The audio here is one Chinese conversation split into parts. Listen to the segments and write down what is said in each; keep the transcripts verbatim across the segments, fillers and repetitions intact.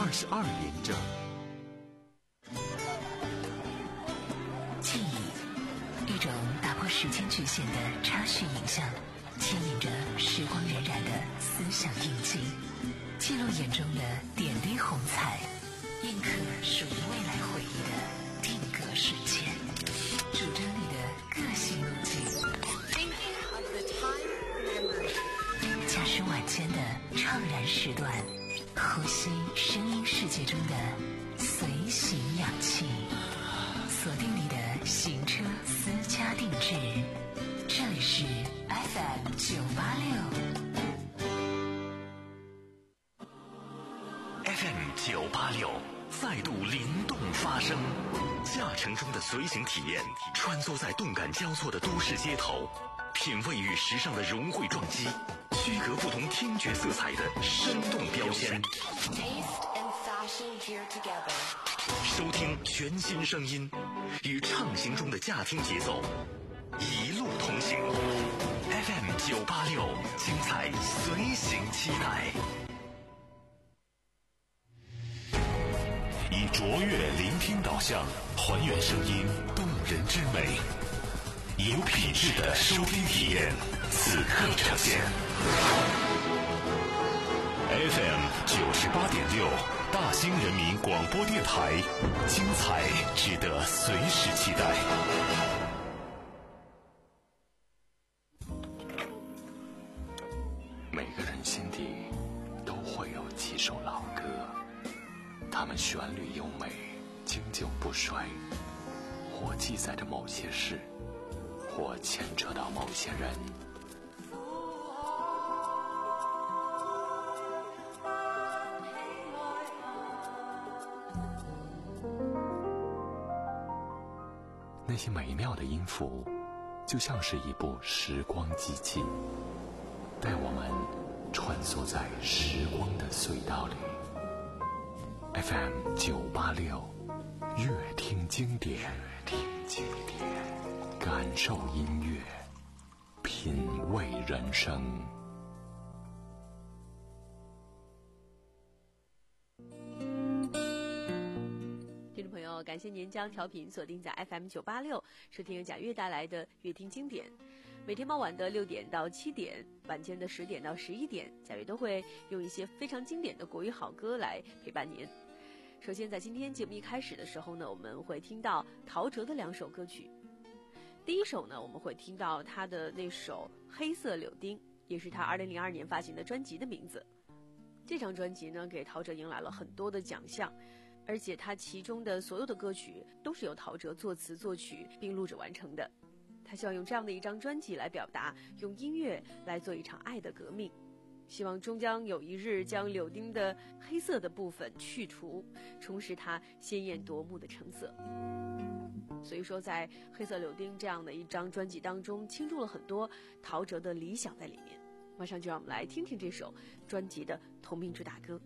二十二连整。 记忆，一种打破时间局限的插叙影像，牵引着时光荏苒的思想印记，记录眼中的点滴红彩，印刻属于未来回忆的定格瞬间，主张你的个性路径。驾驶晚间的怅然时段，呼吸声音世界中的随行氧气，锁定你的行车私家定制。这里是 F M 九八六 F M 九八六再度灵动发声，驾乘中的随行体验，穿梭在动感交错的都市街头，品味与时尚的融汇撞击，区隔不同听觉色彩的生动标签。收听全新声音，与畅行中的驾听节奏，一路同行。F M 九八六，精彩随行期待。 以卓越聆听导向，还原声音动人之美，以有品质的收听体验，此刻呈现。F M 九十八点六，大兴人民广播电台，精彩值得随时期待。 每个人心底都会有几首老歌，它们旋律优美，经久不衰，或记载着某些事，或牵扯到某些人。那些美妙的音符，就像是一部时光机器，带我们穿梭在时光的隧道里。F M 九八六，乐听经典，乐听经典，感受音乐，品味人生。 听众朋友，感谢您将调频锁定在 F M 九八六，收听由贾悦带来的乐听经典。每天傍晚的六点到七点，晚间的十点到十一点，贾悦都会用一些非常经典的国语好歌来陪伴您。首先在今天节目一开始的时候呢，我们会听到陶喆的两首歌曲。第一首呢，我们会听到他的那首《黑色柳丁》，也是他二零零二年发行的专辑的名字。这张专辑呢，给陶喆迎来了很多的奖项，而且他其中的所有的歌曲都是由陶喆作词作曲并录制完成的。他希望用这样的一张专辑来表达，用音乐来做一场爱的革命，希望终将有一日将柳丁的黑色的部分去除，重拾它鲜艳夺目的成色。所以说在《黑色柳丁》这样的一张专辑当中，倾注了很多陶喆的理想在里面。马上就让我们来听听这首专辑的同名主打歌。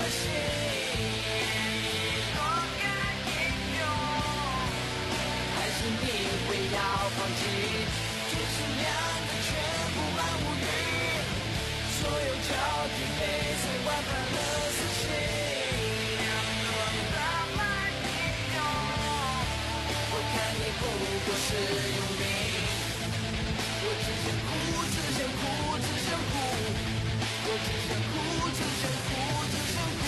还是你会要放弃。天是亮的，全布满乌云，所有焦距被塞外判了死心。我看你不过是用兵，我只想哭，只想哭，只想哭，我只想哭，只想哭，只想哭。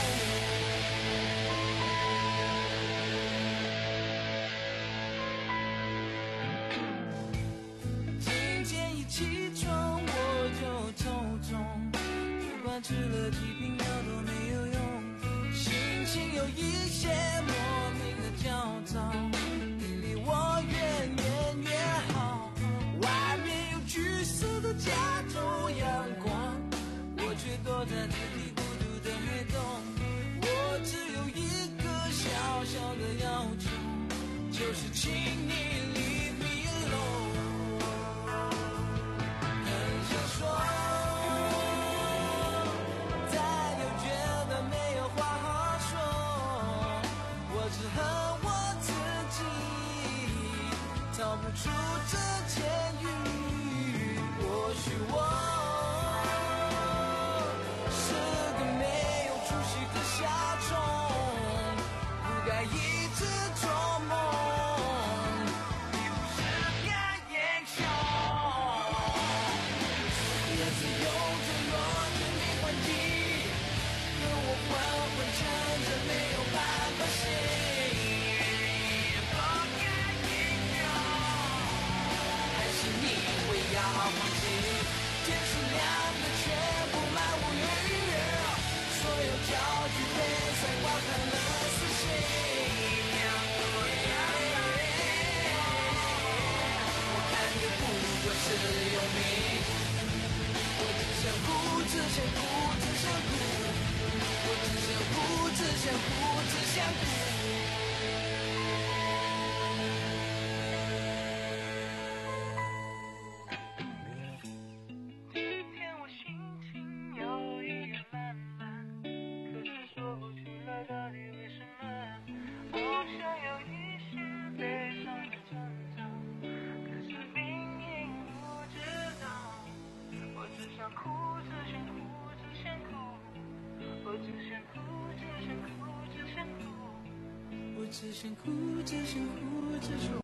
今天一起床我就头痛，不管吃了几瓶药都没有用，心情有一些莫名的焦躁，你离我远远越好。外面有橘色的加州阳光，我却躲在自己孤独的黑洞。我只有一个小小的要求，就是请你 leave me alone。 很想说，再就觉得没有话好说，我只恨我自己逃不出这监狱。或许我是个没有出息的小虫，不该一直做梦，你不是该英雄。日子有着弱点没关系，可我混混撑着没有办法醒。不该英雄，还是你会要放弃。天是亮的，全布满乌云，所有焦距被塞挂看了死心。我看你不过是用命，我只想哭，只想哭，只想哭，我只想哭，只想哭，只想哭。今天我心情有一点烂漫，可是说不出来到底为什么，好像有一些悲伤的征兆，可是命运不知道。我只想哭，只想哭，只想哭，我只想哭，只想哭，只想哭，我只想哭，只想哭，只想哭。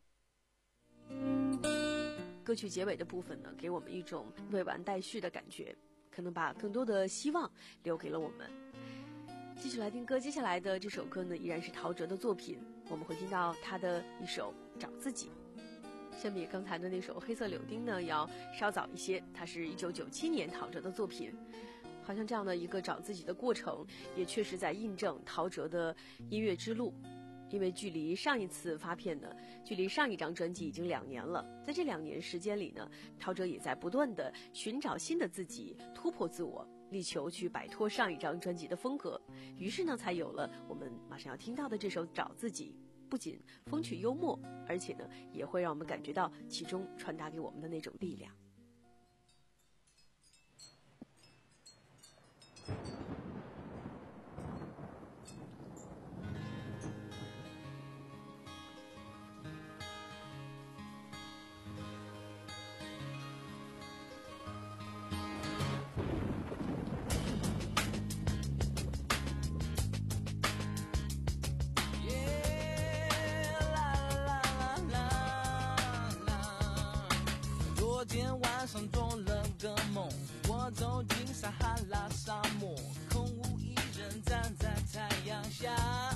歌曲结尾的部分呢，给我们一种未完待续的感觉，可能把更多的希望留给了我们。继续来听歌，接下来的这首歌呢，依然是陶喆的作品，我们会听到他的一首《找自己》。相比刚才的那首《黑色柳丁》呢，要稍早一些，它是一九九七年陶喆的作品。好像这样的一个找自己的过程，也确实在印证陶喆的音乐之路。因为距离上一次发片呢，距离上一张专辑已经两年了，在这两年时间里呢，陶喆也在不断的寻找新的自己，突破自我，力求去摆脱上一张专辑的风格，于是呢，才有了我们马上要听到的这首《找自己》。不仅风趣幽默，而且呢，也会让我们感觉到其中传达给我们的那种力量。 做了个梦，我走进撒哈拉沙漠，空无一人站在太阳下，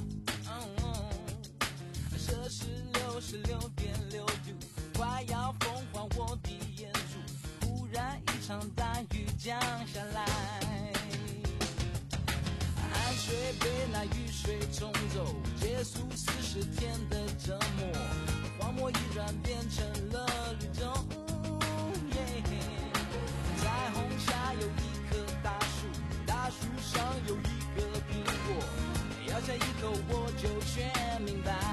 摄氏六十六点六度，快要风化我的眼珠，忽然一场大雨降下来，汗水被那雨水冲走，结束四十天的折磨，荒漠依然变成了绿洲。彩虹下有一棵大树，大树上有一个苹果，咬下一口我就全明白。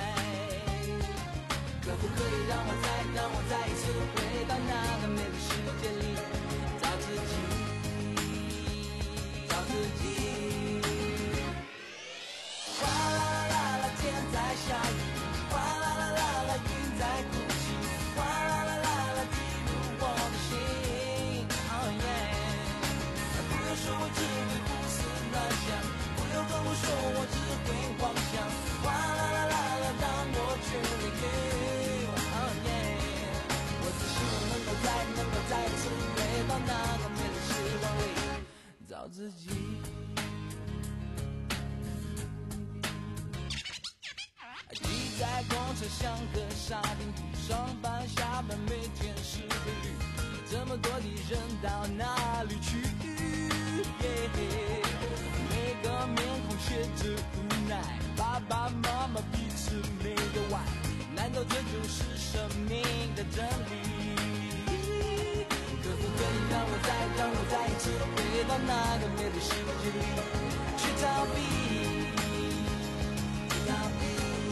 可不可以让我再让我再一次回到那个美丽世界里，找自己，找自己。哗啦啦啦啦，天在下雨，哗啦啦啦啦，云在自己。挤在公车像个沙丁鱼，上班下班每天是个雨，这么多的人到哪里去？ yeah, 每个面孔写着无奈，爸爸妈妈彼此没有爱，难道这就是生命的真理？可不可以让我再让我再一次回到那个美丽世界里去逃避？逃避。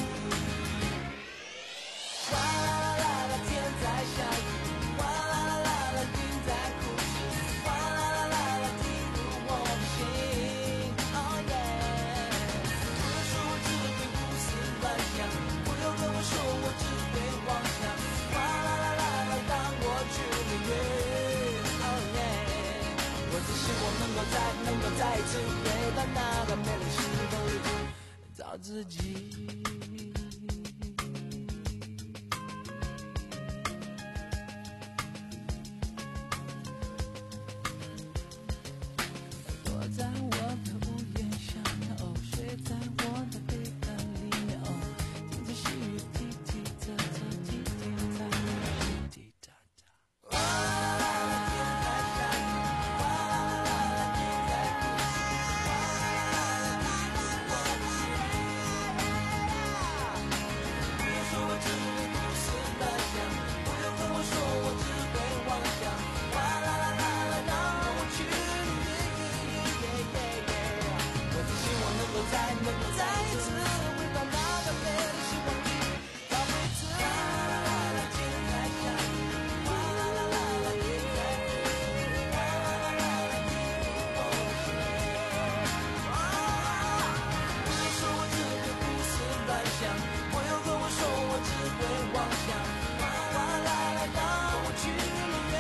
哗啦啦啦啦，天在下雨，哗啦啦啦啦，云在哭泣，哗啦啦啦啦，滴入我的心。Oh yeah， 不要说我只会胡思乱想，不要跟我说我只会妄想，哗啦啦啦啦，当我去领略。Oh yeah， 我只希望能够再能够再一次回到那个美丽时光里找自己。在我的屋檐下，哦，睡在我的被单里，哦，听着细雨滴滴答答，滴滴答答，滴滴答答。哗啦啦啦，天在下雨，哗啦啦啦，云在哭泣，哗啦啦啦，滴入我的心。不要说我只会胡思乱想，不要跟我说我只会妄想，哗啦啦啦啦，让我去。能够再能够再一次回到那个美丽时光里找回自己。哗啦啦啦，天在下雨，哗啦啦啦啦，云在哭泣，哗啦啦啦啦，滴入我的心。不要说我只会胡思乱想，不要跟我说我只会妄想，哗啦啦啦，让我去领略。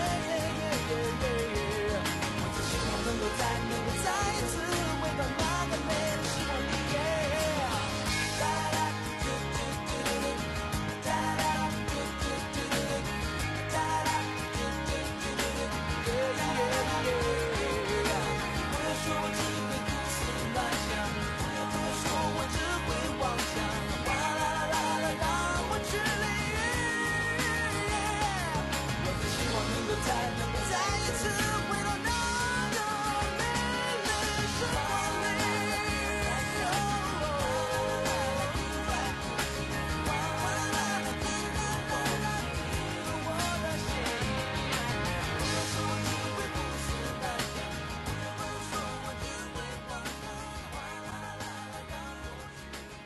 我只希望能够再能够再一次回到那个美丽。再能够再一次回到那个美丽时光里，哗啦啦啦，滴入我的心。不要说我只会胡思乱想，不要跟我说我只会妄想，哗啦啦啦，让我去。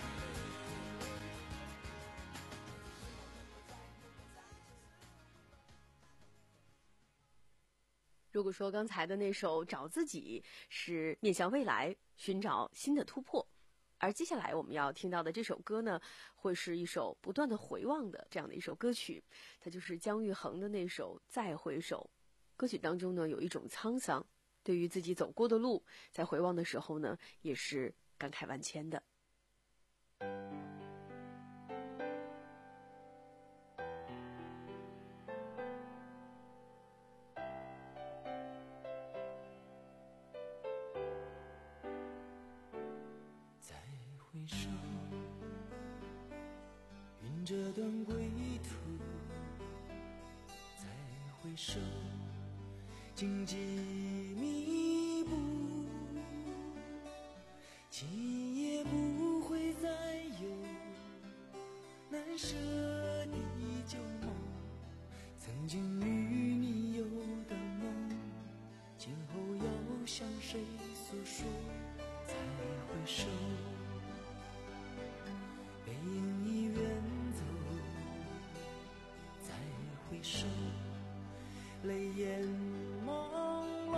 如果说刚才的那首《找自己》是面向未来，寻找新的突破，而接下来我们要听到的这首歌呢，会是一首不断的回望的这样的一首歌曲，它就是姜育恒的那首《再回首》。歌曲当中呢，有一种沧桑，对于自己走过的路，在回望的时候呢，也是感慨万千的。 回首，云这段归途，再回首，荆棘密布，今夜不会再有难舍的旧梦，曾经与你有的梦，今后要向谁诉说？再回首，背影已远走，再回首，泪眼朦胧，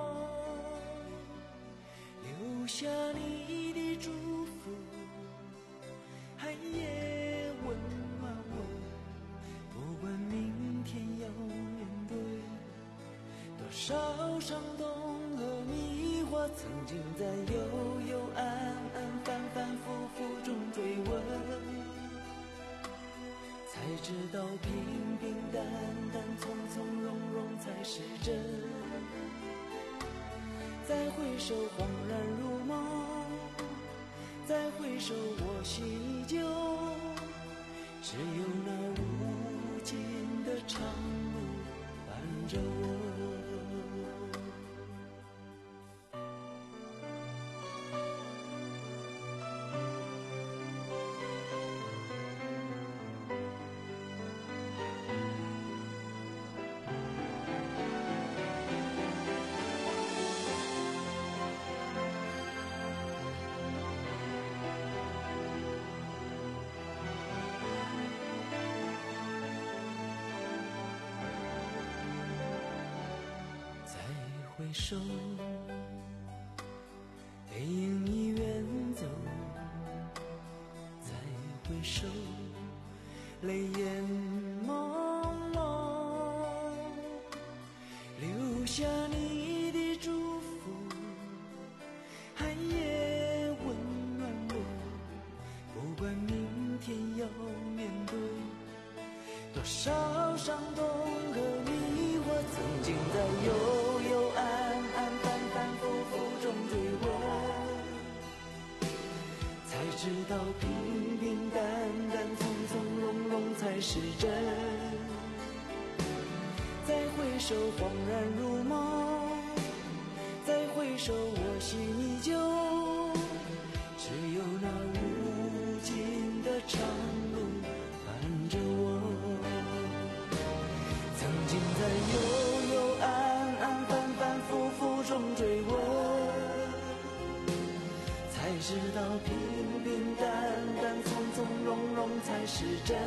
留下你的祝福，寒夜温暖我，不管明天要面对多少伤痛和迷惑，曾经在幽幽暗暗反反复复中追问，才知道平平淡淡从从容容才是真， 再回首恍然如梦，再回首我心依旧，只有那无尽的长路伴着我。回首，背影已远走，再回首，泪眼朦胧，留下你的祝福，寒夜温暖我，不管明天要面对多少伤痛和迷惑，曾经在幽幽暗暗反反复复中追问，才知道平平淡淡从从容容才是真。再回首恍然如梦，再回首我心依旧，只有那无尽的长路伴着我。曾经在幽幽暗暗反反复复中追问，才知道平平淡淡从从容容才是真。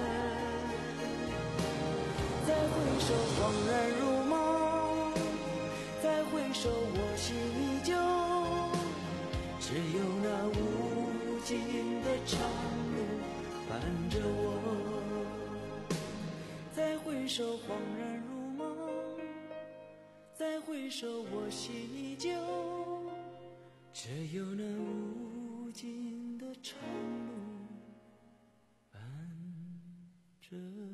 再回首恍然如梦，再回首我心依旧，只有那无尽的长路伴着我。再回首恍然如梦，再回首我心依旧，只有那无尽的长路伴着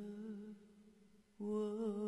我。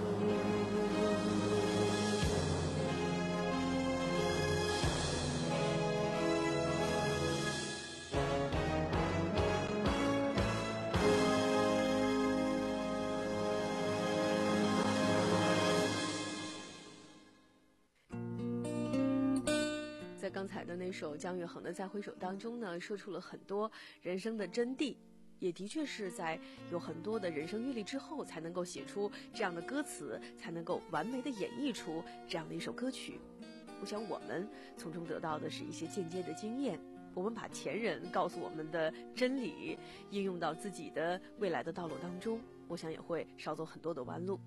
在刚才的那首姜育恒的《再回首》当中呢，说出了很多人生的真谛，也的确是在有很多的人生阅历之后，才能够写出这样的歌词，才能够完美的演绎出这样的一首歌曲。我想我们从中得到的是一些间接的经验，我们把前人告诉我们的真理应用到自己的未来的道路当中，我想也会少走很多的弯路。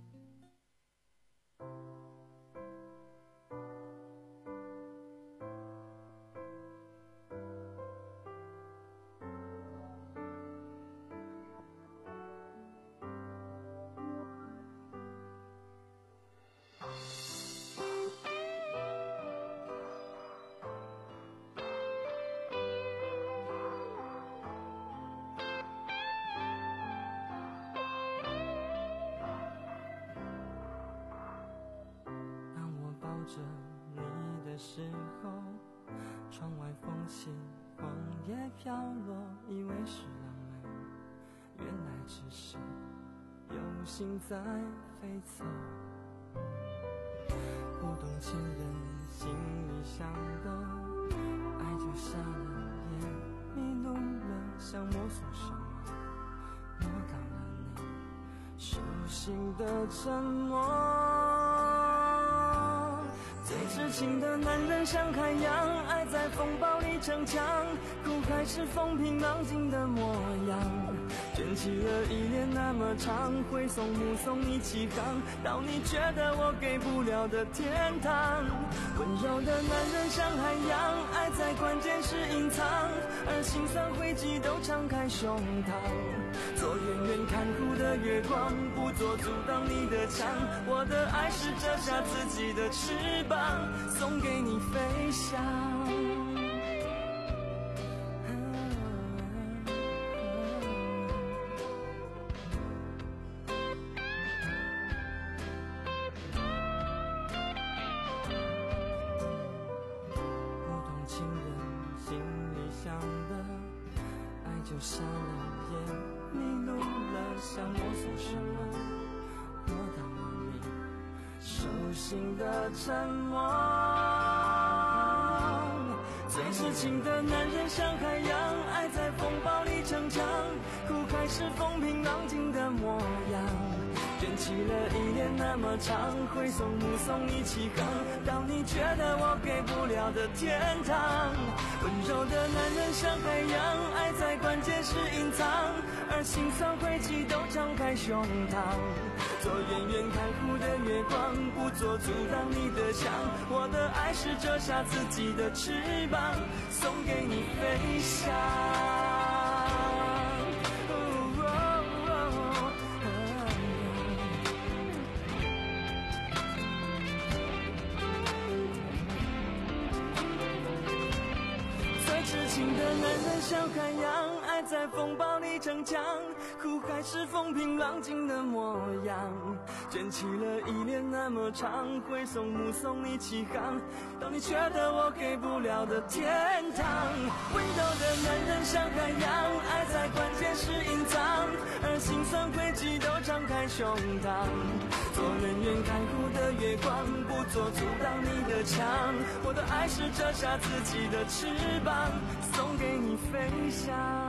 着你的时候，窗外风起，黄叶飘落，以为是浪漫，原来只是有心在飞走。不懂前人心里想的，爱就瞎了眼，迷路了，想摸索什么，摸到了你手心的沉默。最痴情的男人像海洋，爱在风暴里逞强，苦还是风平浪静的模样，卷起了依恋那么长，挥送目送你起航，到你觉得我给不了的天堂。温柔的男人像海洋，爱在关键时隐藏，而心酸灰烬都敞开胸膛，做远远看护的月光，不做阻挡你的墙，我的爱是折下自己的翅膀，送给你飞翔。 瞎了眼，迷路了，想摸索什么，摸到了你手心的沉默。最痴情的男人像海洋，爱在风暴里成长，苦海是风平浪静的模样，卷起了依恋那么长，挥手目送你起航，到你觉得我给不了的天堂。温柔的男人像海洋，爱在关键时隐藏，而心酸轨迹都张开胸膛，做远远看护的月光，不做阻挡你的墙。我的爱是折下自己的翅膀，送给你飞翔。痴情的男人像海洋，爱在风暴里逞强，苦海是风平浪静的模样，卷起了依恋那么长，挥手目送你起航，到你觉得我给不了的天堂。温柔的男人像海洋，爱在关键时隐藏，而心酸轨迹都张开胸膛，做远远看护的月光，不做阻挡你的墙。我的爱是折下自己的翅膀，送给你飞翔。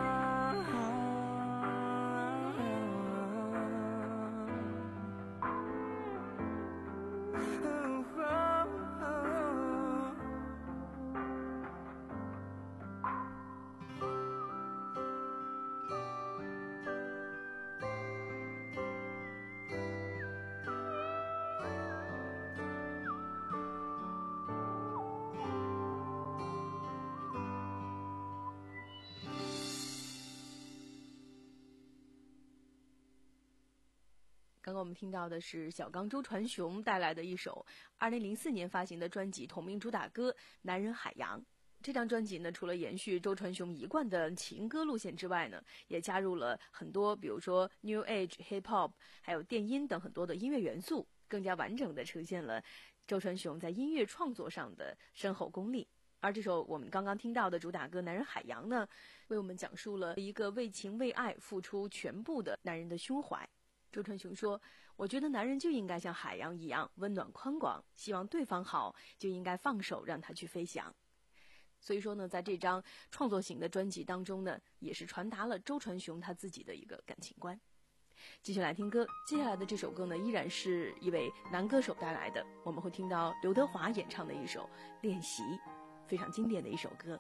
刚刚我们听到的是小刚周传雄带来的一首二零零四年发行的专辑同名主打歌《男人海洋》。这张专辑呢，除了延续周传雄一贯的情歌路线之外呢，也加入了很多比如说 New Age、Hip Hop 还有电音等很多的音乐元素，更加完整地呈现了周传雄在音乐创作上的深厚功力。而这首我们刚刚听到的主打歌《男人海洋》呢，为我们讲述了一个为情为爱付出全部的男人的胸怀。周传雄说，我觉得男人就应该像海洋一样温暖宽广，希望对方好就应该放手让他去飞翔。所以说呢，在这张创作型的专辑当中呢，也是传达了周传雄他自己的一个感情观。继续来听歌，接下来的这首歌呢，依然是一位男歌手带来的，我们会听到刘德华演唱的一首《练习》，非常经典的一首歌。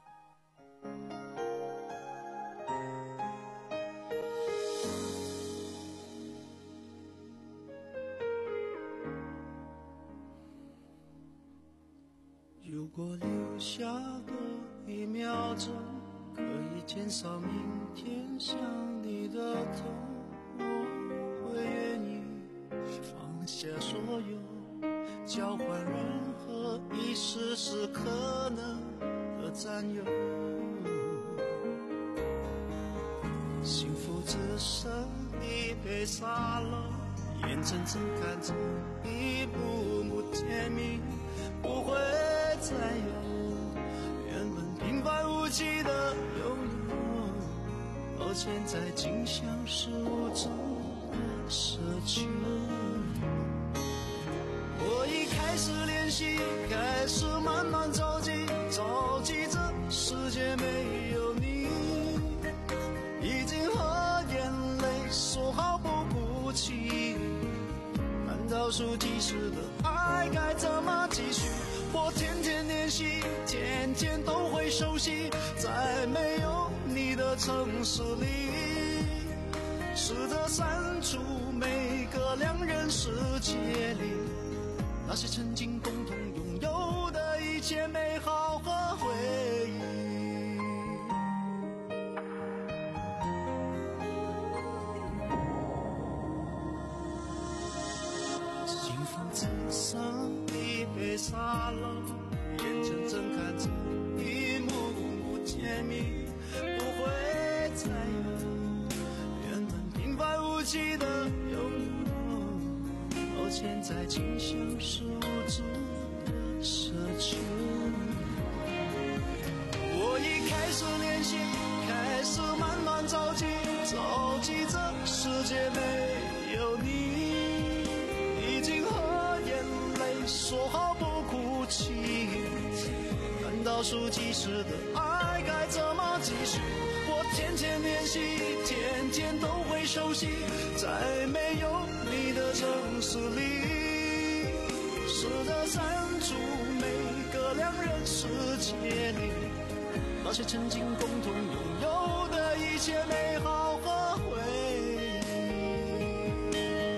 如果留下多一秒钟，可以减少明天想你的痛，我会愿意放下所有，交换任何一丝丝可能的占有。幸福只剩一杯沙漏，眼睁睁看着一幕幕甜蜜不会再有，原本平凡无奇的拥有，而现在竟像是无助的奢求。我已开始练习，开始慢慢着急，着急这世界没有你，已经和眼泪说好不哭泣，看倒数计时的爱该怎么继续。我天天练习，天天都会熟悉，在没有你的城市里，试着删除每个两人世界里那些曾经共同拥有的一切美好和回忆。心房只剩一杯沙漏，眼睁睁看着一幕幕甜蜜不会再有，原本平凡无奇的拥有，而现在竟像是无助的奢求。我已开始练习，开始慢慢着急，着急这世界没有你，已经和眼泪说好不哭泣，难道数计时的爱该怎么继续？我天天练习，天天都会熟悉，在没有你的城市里，试着删除每个两人世界里那些曾经共同拥有的一切美好和回忆。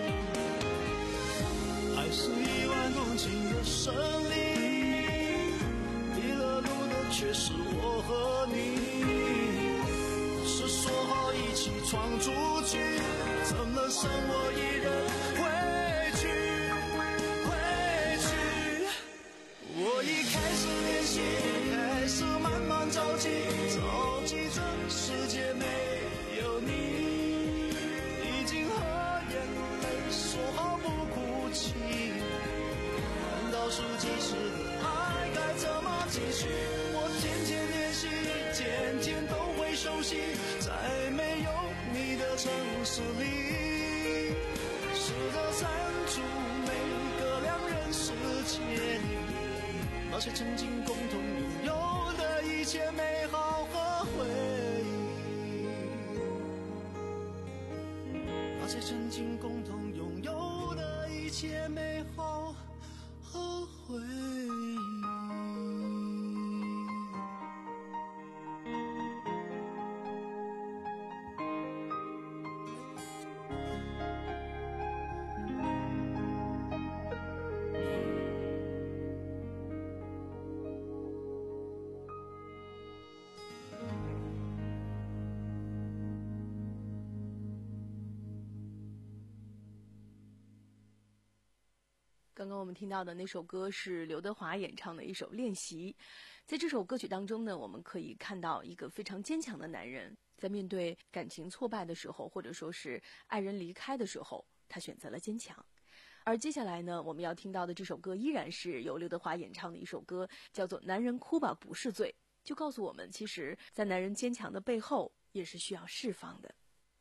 爱是一万公顷的森林，迷了路的却是我和你，是说好一起闯出去，怎么剩我一人回去回去？我已开始练习，开始慢慢着急，着急这世界没有你，已经和眼泪说好不哭泣，难道数计时的爱该怎么继续？我天天练习，天天都会熟悉，在没有你的城市里，试着删除每个两人世界里那些曾经共同拥有的一切美好和回忆，那些曾经共同拥有的一切美好和回忆。 刚刚我们听到的那首歌是刘德华演唱的一首《练习》。在这首歌曲当中呢，我们可以看到一个非常坚强的男人，在面对感情挫败的时候，或者说是爱人离开的时候，他选择了坚强。而接下来呢，我们要听到的这首歌依然是由刘德华演唱的一首歌，叫做《男人哭吧不是罪》，就告诉我们，其实在男人坚强的背后也是需要释放的。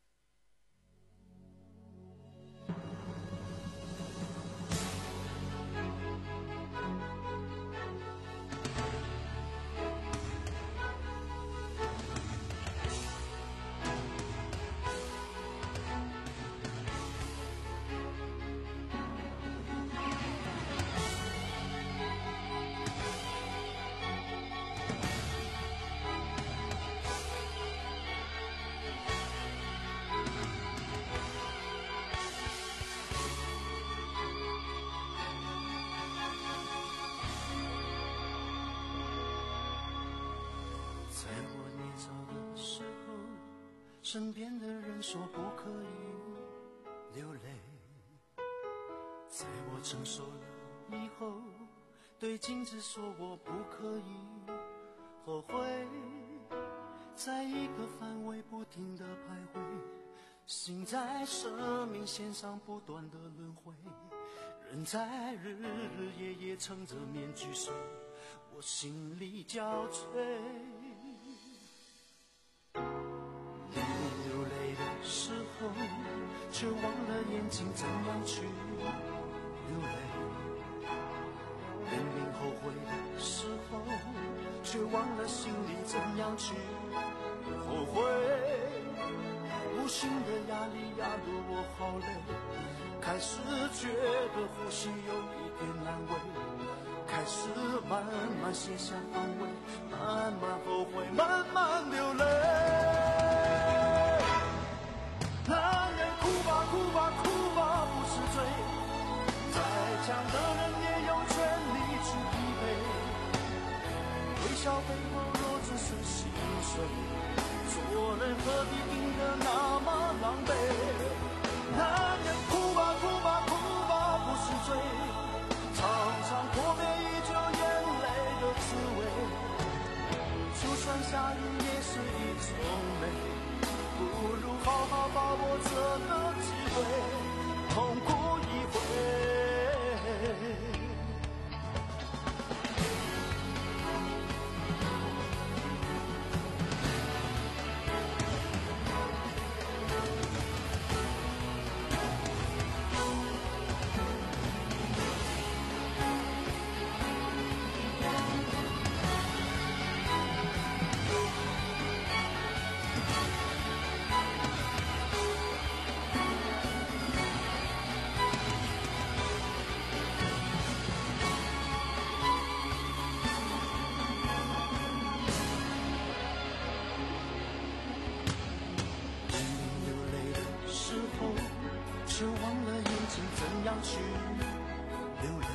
身边的人说不可以流泪，在我成熟了以后，对镜子说我不可以后悔，在一个范围不停的徘徊，心在生命线上不断的轮回，人在日日夜夜撑着面具睡，我心里交瘁。时候却忘了眼睛怎样去流泪，明明后悔的时候却忘了心里怎样去后悔，无形的压力压得我好累，开始觉得呼吸有一点难为，开始慢慢写下安慰，慢慢后悔，慢慢流泪。男人哭吧哭吧哭吧不是罪，再强的人也有权利去疲惫，微笑背后若只是心碎，做人何必硬得那么狼狈。男人哭吧哭吧哭吧不是罪，常常破灭依旧眼泪的滋味，就算下雨也是一种美，不如好好把握这个机会，痛苦一回。 样去流泪？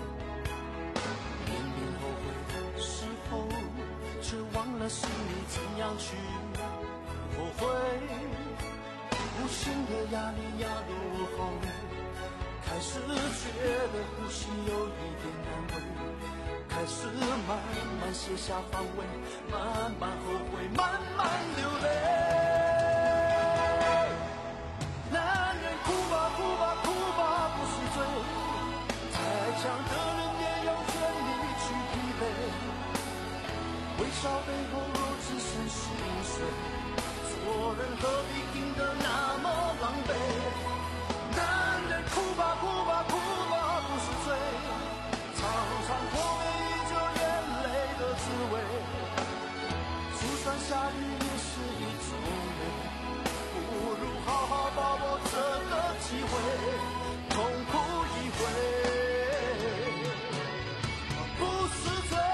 明明后悔的时候，却忘了心里怎样去后悔。无形的压力压得我好累，开始觉得呼吸有一点难为，开始慢慢卸下防卫，慢慢后悔，慢慢流泪。男人哭吧哭吧哭吧不是罪，再强的人也有权利去疲惫。微笑背后若只剩心碎，做人何必硬得那么狼狈？男人哭吧哭吧哭吧不是罪，常常脱离依旧眼泪的滋味。就算下雨也是一种美，不如好好把握这个机会，痛哭一回，不是罪。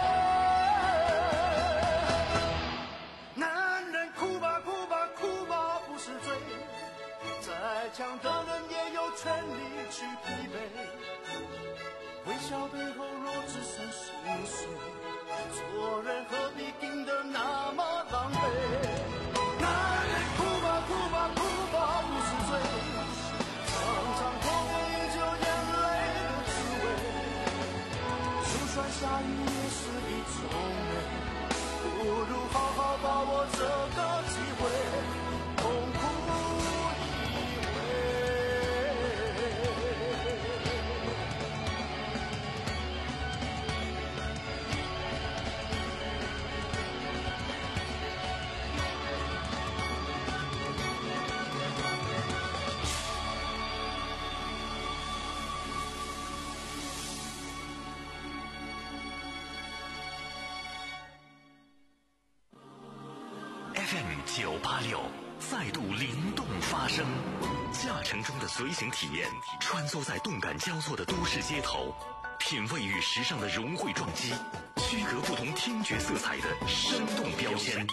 男人哭吧哭吧哭吧不是罪，再强的人也有权利去疲惫。微笑背后若只剩心碎，做人何必硬得那么狼狈？男人哭吧哭吧哭吧不是罪，常常脱离依旧眼泪的滋味。就算下雨也是一种美，不如好好把握这个机会，痛哭一回。 F M 九八六再度灵动发声，驾乘中的随行体验，穿梭在动感交错的都市街头，品味与时尚的融汇撞击，区隔不同听觉色彩的生动标签。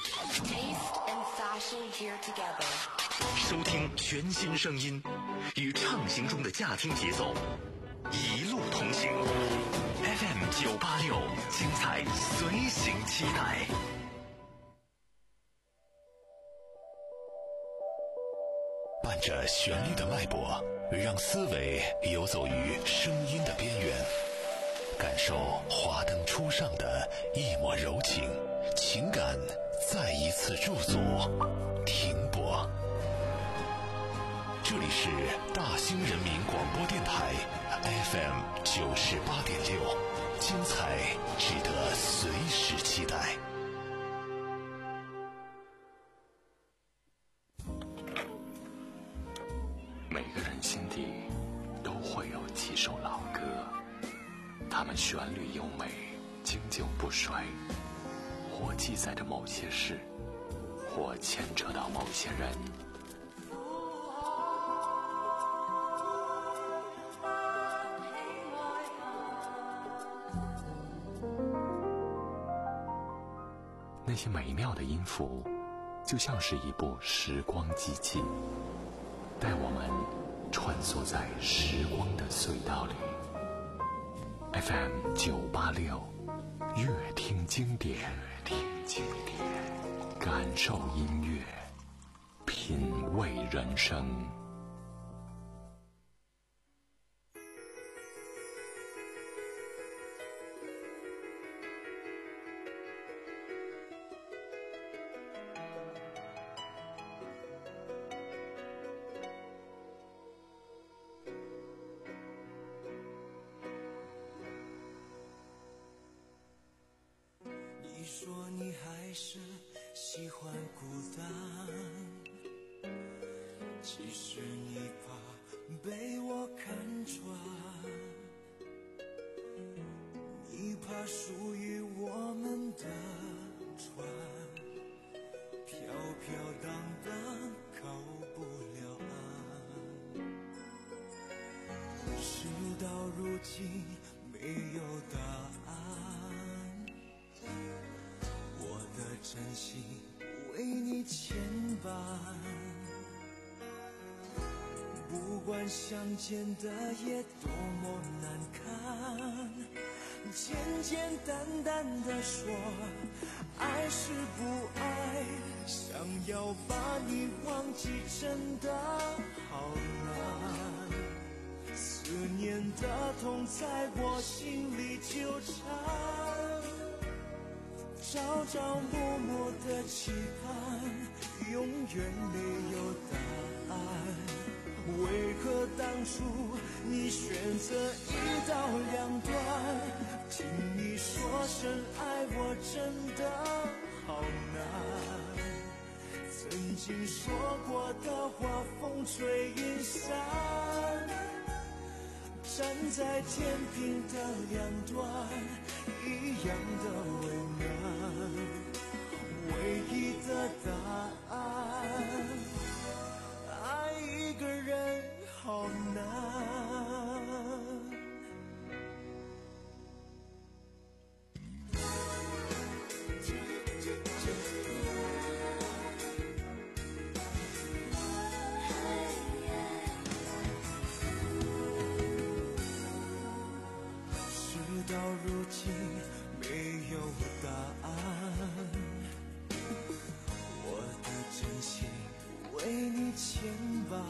收听全新声音，与畅行中的驾听节奏，一路同行。F M 九八六，精彩随行期待。 伴着旋律的脉搏，让思维游走于声音的边缘，感受华灯初上的一抹柔情，情感再一次驻足停泊。这里是大兴人民广播电台 F M 九十八点六，精彩值得随时期待。 每个人心底都会有几首老歌，它们旋律优美，经久不衰，或记载着某些事，或牵扯到某些人。那些美妙的音符，就像是一部时光机器，带我们穿梭在时光的隧道里。 F M 九八六，乐听经典，乐听经典，感受音乐，品味人生。 你说你还是喜欢孤单，其实你怕被我看穿，你怕属于我们的船飘飘荡荡靠不了岸，事到如今没有答案，真心为你牵绊，不管管相见的夜多么难堪，简简单单的说爱是不爱，想要把你忘记真的好难，思念的痛在我心里纠缠，朝朝暮暮的期盼永远没有答案，为何当初你选择一刀两断？听你说声爱我真的好难，曾经说过的话风吹云散，站在天平的两端一样的为难，唯一的答案，爱一个人好难。事到如今没有答案，我的真心为你牵绊，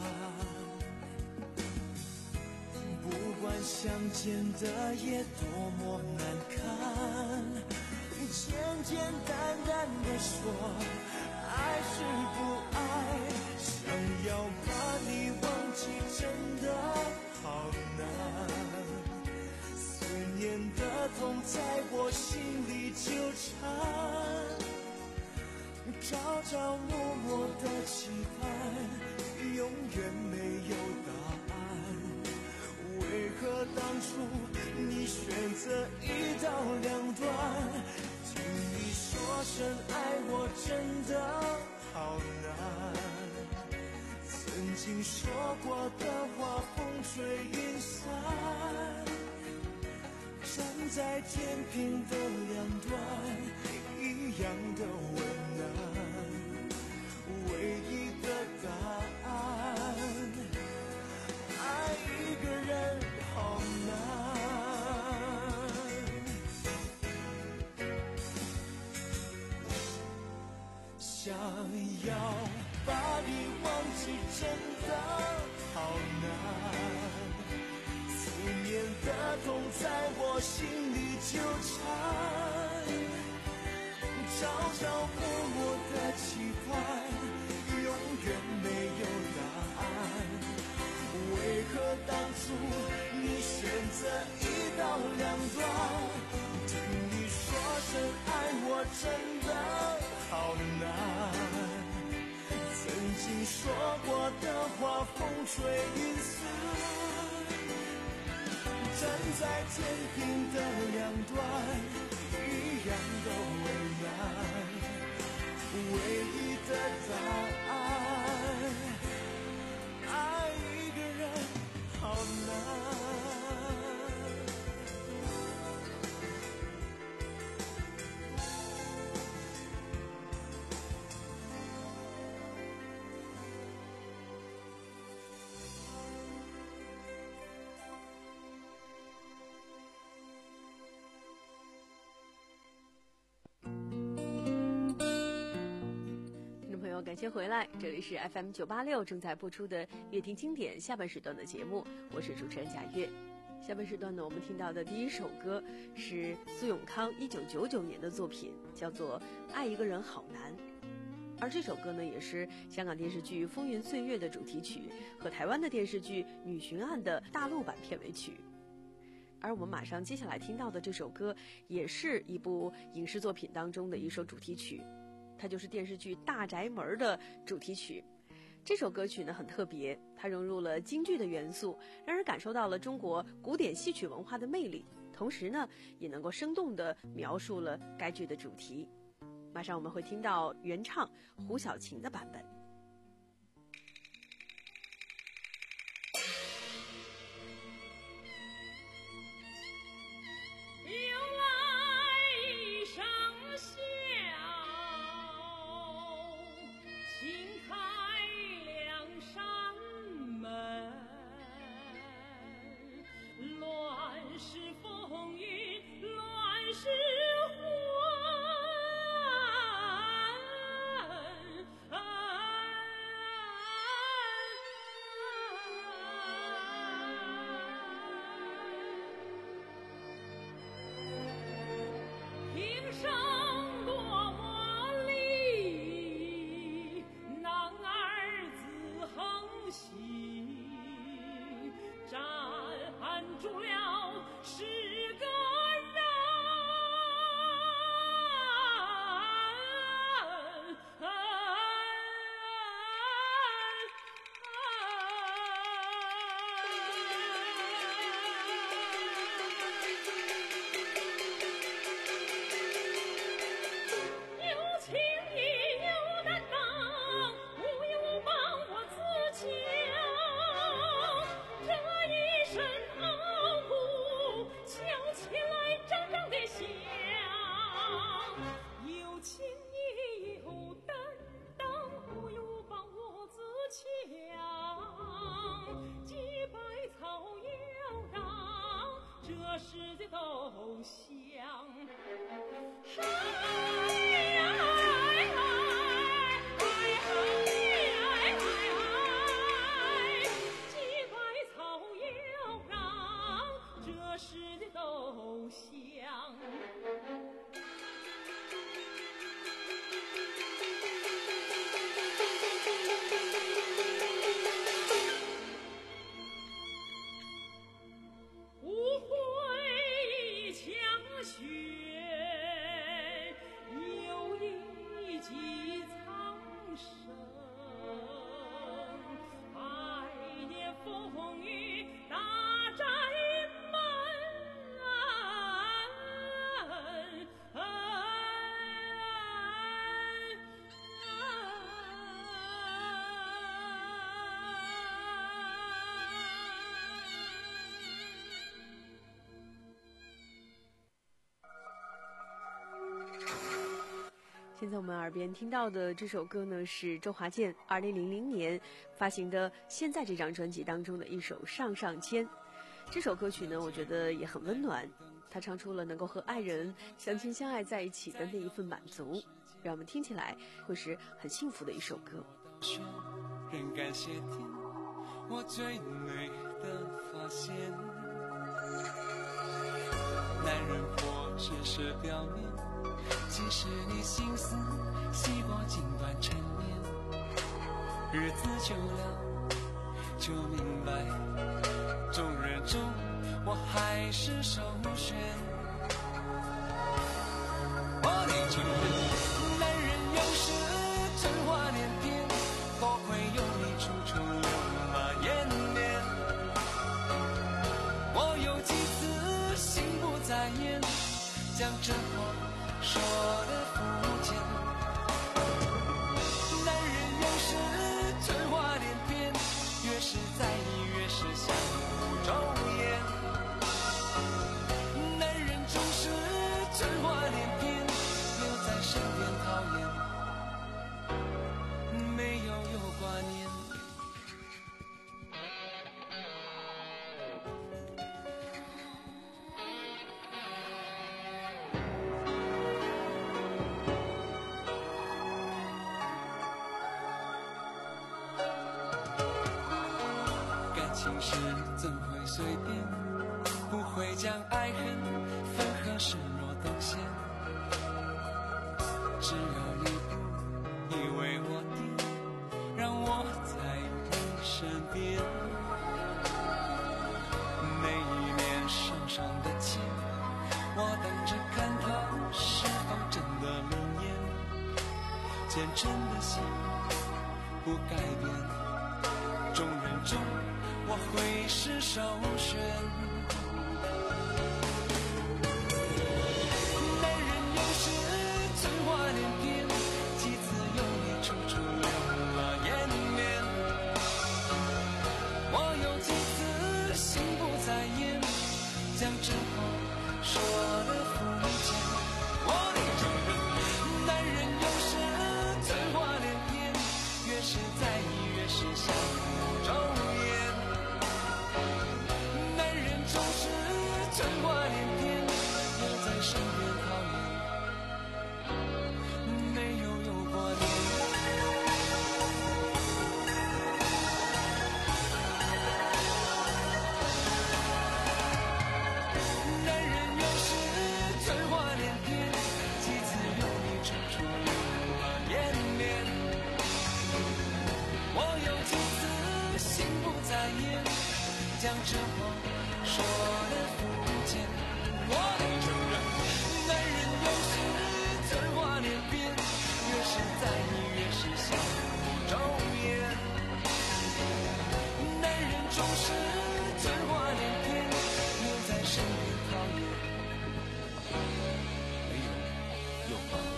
不管相见的夜多么难堪，简简单单的说爱是不爱，想要把你忘记真的好难，思念的痛在我心里纠缠，朝朝暮暮的期盼永远没有答案，为何当初你选择一刀两断？听你说声爱我真的好难，曾经说过的话风吹云散，站在天平的两端一样的为难，唯一的答案，爱一个人好难。想要把你忘记真的好难，思念的痛在我心里纠缠，朝朝暮暮的期盼永远没有答案，为何当初你选择一刀两断？听你说声爱我真的好难，曾经说过的话风吹云散，站在天平的两端一样的为难，唯一的答案，爱一个人好难。 感谢回来，这里是 F M 九八六正在播出的乐听经典下半时段的节目，我是主持人贾月。下半时段呢，我们听到的第一首歌是苏永康一九九九年的作品，叫做《爱一个人好难》，而这首歌呢，也是香港电视剧《风云岁月》的主题曲和台湾的电视剧《女巡案》的大陆版片尾曲。而我们马上接下来听到的这首歌，也是一部影视作品当中的一首主题曲。它就是电视剧《大宅门》的主题曲。这首歌曲呢很特别，它融入了京剧的元素，让人感受到了中国古典戏曲文化的魅力，同时呢也能够生动地描述了该剧的主题。马上我们会听到原唱胡小琴的版本。 请开两扇门。 住了十个人。有情义有担当，无忧无帮我自强。这一身傲骨，瞧起来张张的响。有情义有担当，无忧无帮我自强。几百草要让这世界都香。哎呀哎哎哎哎哎，几百草要让这世界都香。无悔强雪，有一技苍生。百年风雨大宅门。 现在我们耳边听到的这首歌呢，是周华健二零零零年发行的《现在》这张专辑当中的一首《上上签》。这首歌曲呢，我觉得也很温暖，他唱出了能够和爱人相亲相爱在一起的那一份满足，让我们听起来会是很幸福的一首歌。 仍感谢天，我最美的发现。男人活只是表面，其实你心思细过尽管沉眠。日子久了就明白，众人中我还是首选。我的情人，男人有时真话连篇，多亏有你处处留马延绵。我有几次心不在焉，将真话说得肤浅。男人有时真话连篇，越是在意越是相互周延。男人总是真话连篇，留在身边讨厌，没有有挂念。情事怎会随便，不会将爱恨分合视若等闲。只有你不以为我的，让我在你身边。每一面上上的签，我等着看它是否真的灵验。坚贞的心不改变，众人中我会是首选。男人有时真话连篇，几次有你处处留了颜面。我有几次心不在焉，将真话说得肤浅。我的承认，男人有时真话连篇，越是在意越是相互周延。总是真话连篇，留在身边讨厌，没有有挂念。 将这话说得肤浅，我得承认，男人有时真话连篇，越是在意越是相互咒怨，男人总是真话连篇，留在身边讨厌，没有用吗？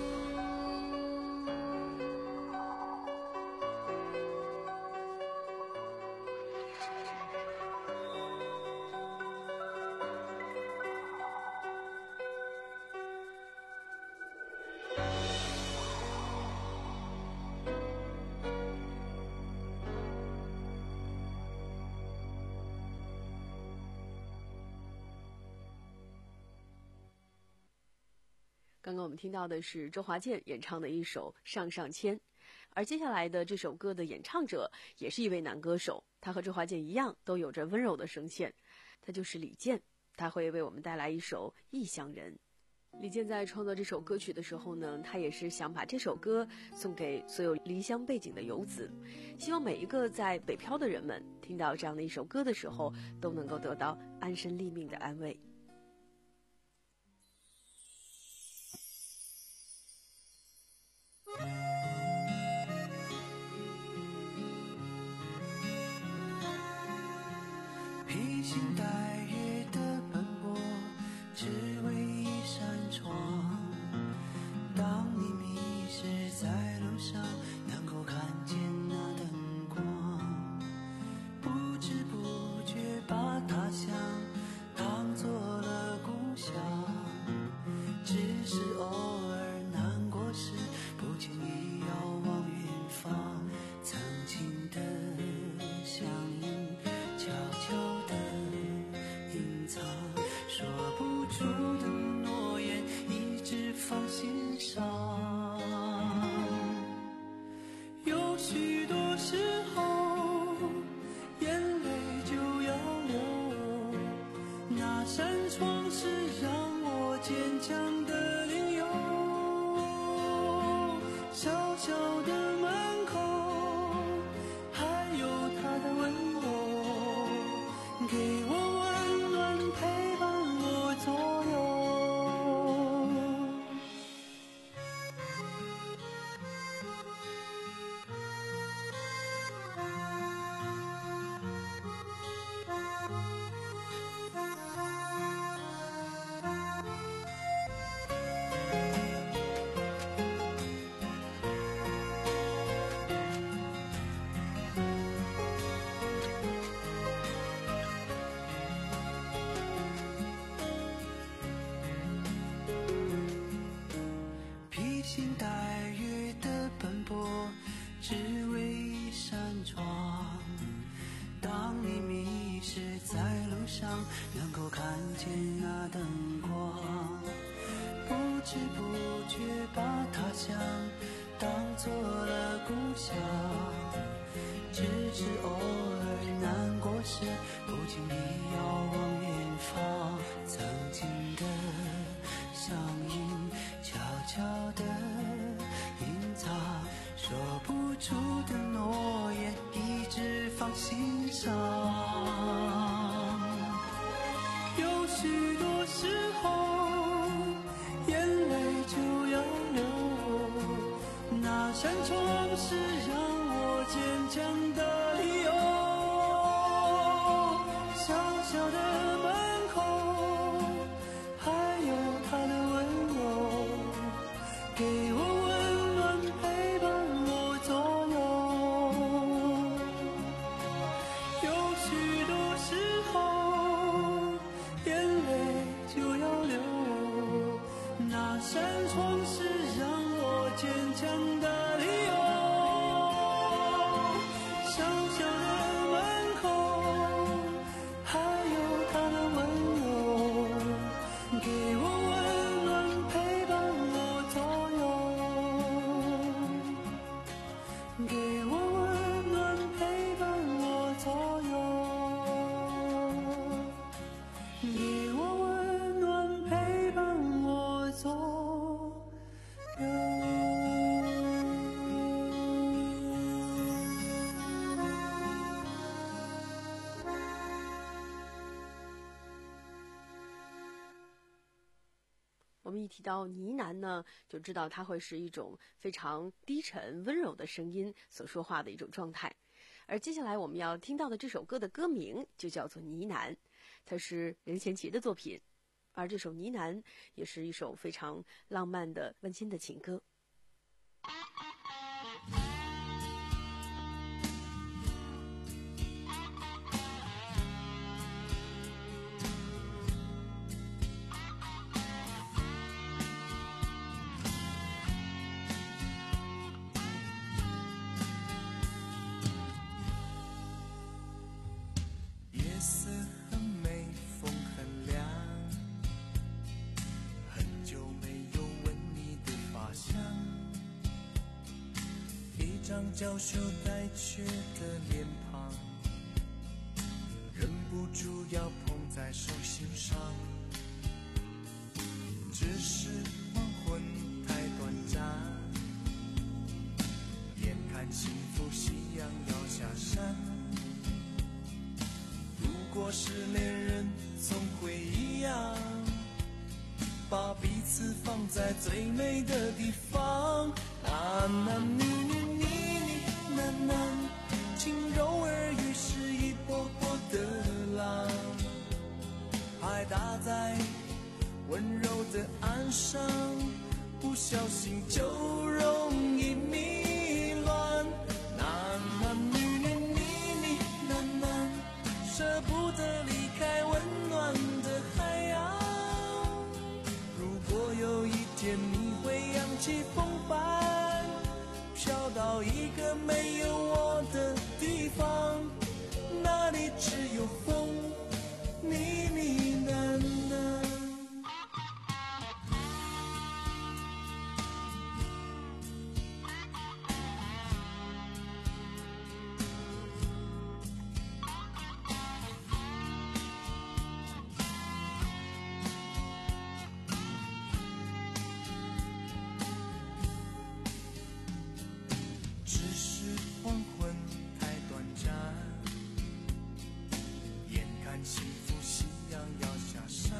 刚刚我们听到的是周华健演唱的一首《上上签》，而接下来的这首歌的演唱者也是一位男歌手，他和周华健一样都有着温柔的声线，他就是李健，他会为我们带来一首《异乡人》。李健在创作这首歌曲的时候呢，他也是想把这首歌送给所有离乡背井的游子，希望每一个在北漂的人们听到这样的一首歌的时候，都能够得到安身立命的安慰。 披星戴月的奔波，只为一扇窗。当你迷失在路上，能够看见那灯光，不知不觉把他乡当作了故乡。只是偶尔难过时，不经意遥望远方，曾经的相依悄悄地隐藏，说不出的诺言一直放心上。有许多时候眼泪就要流，那扇窗是让我坚强的理由。小小的门口还有他的温柔，给我温暖陪伴我左右。披星戴月的奔波，只为一扇窗。当你迷失在路上，能够看见那灯光，不知不觉把他乡当作了故乡。只是偶尔难过时，不经意遥望远方，曾经的相依悄悄地隐藏，说不出的诺言一直放心上。有许多时候眼泪就要流，那扇窗是让我坚强的理由。小小的门口还有他的温柔，给我温暖陪伴我左右。有许多时候眼泪就要流，那扇窗是让我坚强的理由。小我们一提到呢喃呢，就知道它会是一种非常低沉温柔的声音所说话的一种状态。而接下来我们要听到的这首歌的歌名就叫做呢喃，它是任贤齐的作品，而这首呢喃也是一首非常浪漫的温馨的情歌。 夜色很美，风很凉，很久没有闻你的发香，一张娇羞带怯的脸庞，忍不住要捧在手心上。只是黄昏太短暂，眼看幸福夕阳要下山，如果是恋人总会一样，把彼此放在最美的地方。男男女女你你喃喃，轻柔耳语是一波波的浪，拍打在温柔的岸上，不小心就容易迷乱。男男女女你你喃喃，舍不得离开温暖的海洋。如果有一天你会扬起风帆，飘到一个没有我的地方，那里只有风呢呢喃喃。只是黄昏太短暂，眼看幸福夕阳要下山，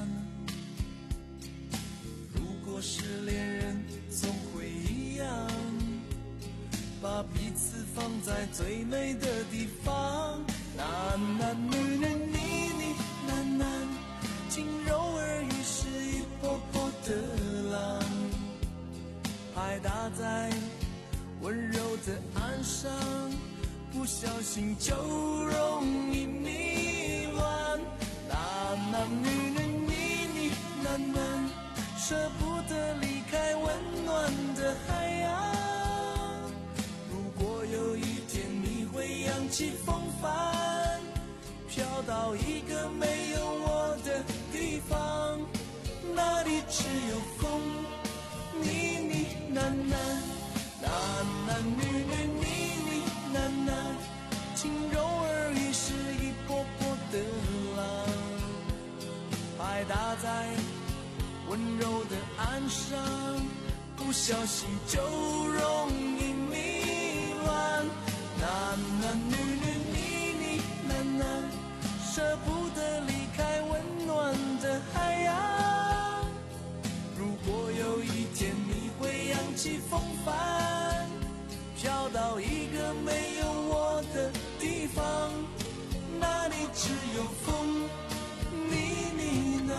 如果是恋人总会一样，把彼此放在最美的地方。男男女女你你喃喃，轻柔耳语是一波波的浪，拍打在温柔的岸上，不小心就容易迷乱。男男女女你你喃喃，舍不得离开温暖的海洋。如果有一天你会扬起风帆，飘到一个没有我的地方，那里只有风呢呢喃喃。男男女女你你喃喃，轻柔耳语是一波波的浪，拍打在温柔的岸上，不小心就容易迷乱。男男女女你你喃喃，舍不得离开温暖的海洋。如果有一天你会扬起风帆，飘到一个没有我的地方，那里只有风呢呢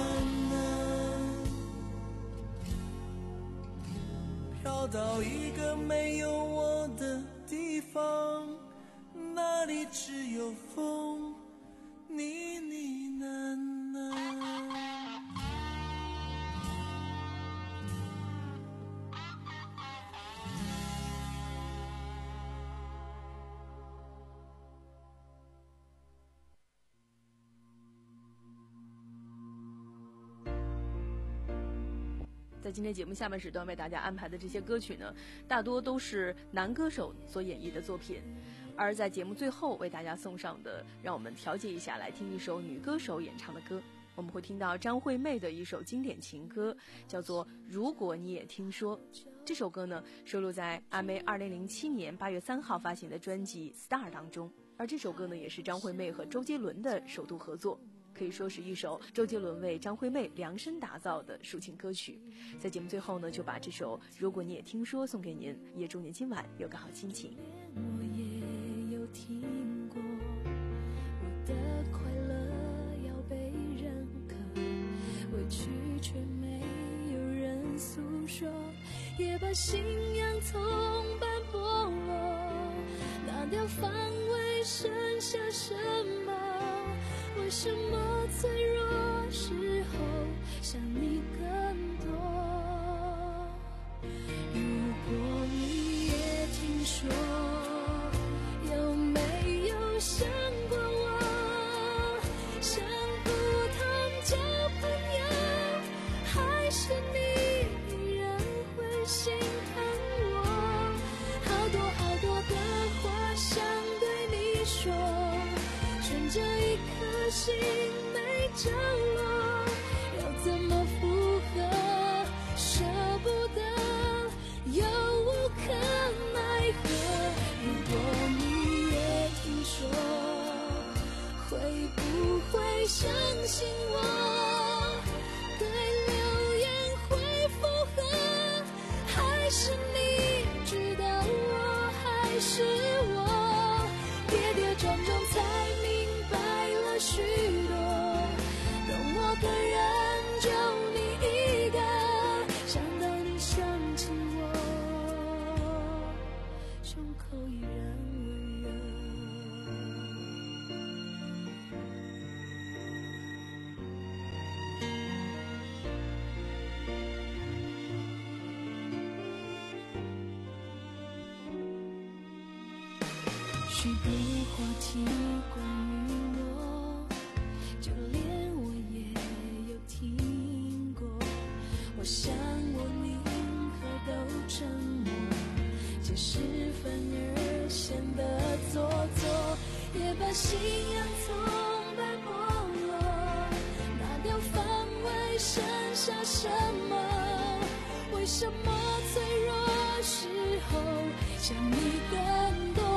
喃喃。飘到一个没有我的地方，那里只有风呢呢喃喃。 在今天节目下半时段为大家安排的这些歌曲呢，大多都是男歌手所演绎的作品，而在节目最后为大家送上的，让我们调节一下来听一首女歌手演唱的歌。我们会听到张惠妹的一首经典情歌，叫做《如果你也听说》。这首歌呢，收录在阿妹二零零七年八月三号发行的专辑《Star》当中，而这首歌呢，也是张惠妹和周杰伦的首度合作。 可以说是一首周杰伦为张惠妹量身打造的抒情歌曲。在节目最后呢，就把这首《如果你也听说》送给您，也祝您今晚有个好心情。 我也有听过，我的快乐要被认可，委屈却没有人诉说，也把信仰从斑驳落，拿掉防卫剩下什么？为什么脆弱时候想你更多？如果你也听说，有没有想过我？想不通交朋友，还是你依然会心疼我？好多好多的话想对你说，悬着一颗心没着落，要怎么附和？舍不得，又无可奈何。如果你也听说，会不会相信我？对流言会附和，还是你知道我还是我？跌跌撞撞才明白了许多，懂我的人就你一个，想到你想起我，胸口依然温热。许多话题关于我，就连我也有听过。我想我宁可都沉默，解释反而显得做作，也把信仰从斑驳落，拿掉防卫剩下什么？为什么脆弱时候想你更多？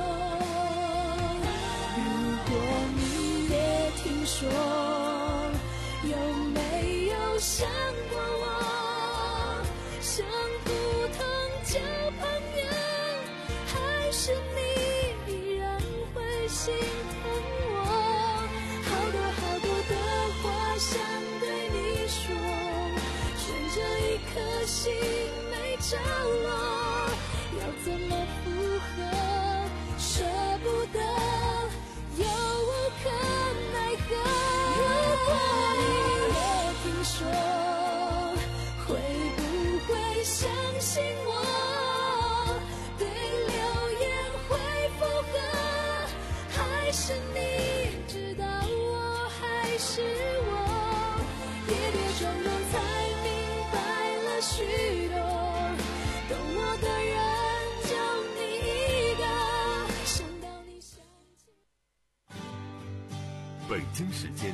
如果你也听说，有没有想过我？想不通交朋友，还是你依然会心疼我？好多好多的话想对你说，悬着一颗心没着落，要怎么附和？舍不得，又无可奈何。如果你也听说，会不会相信我？对流言会附和，还是你知道我还是我？跌跌撞撞才明白了许多，懂我的人就你一个，想到你想起。 北京时间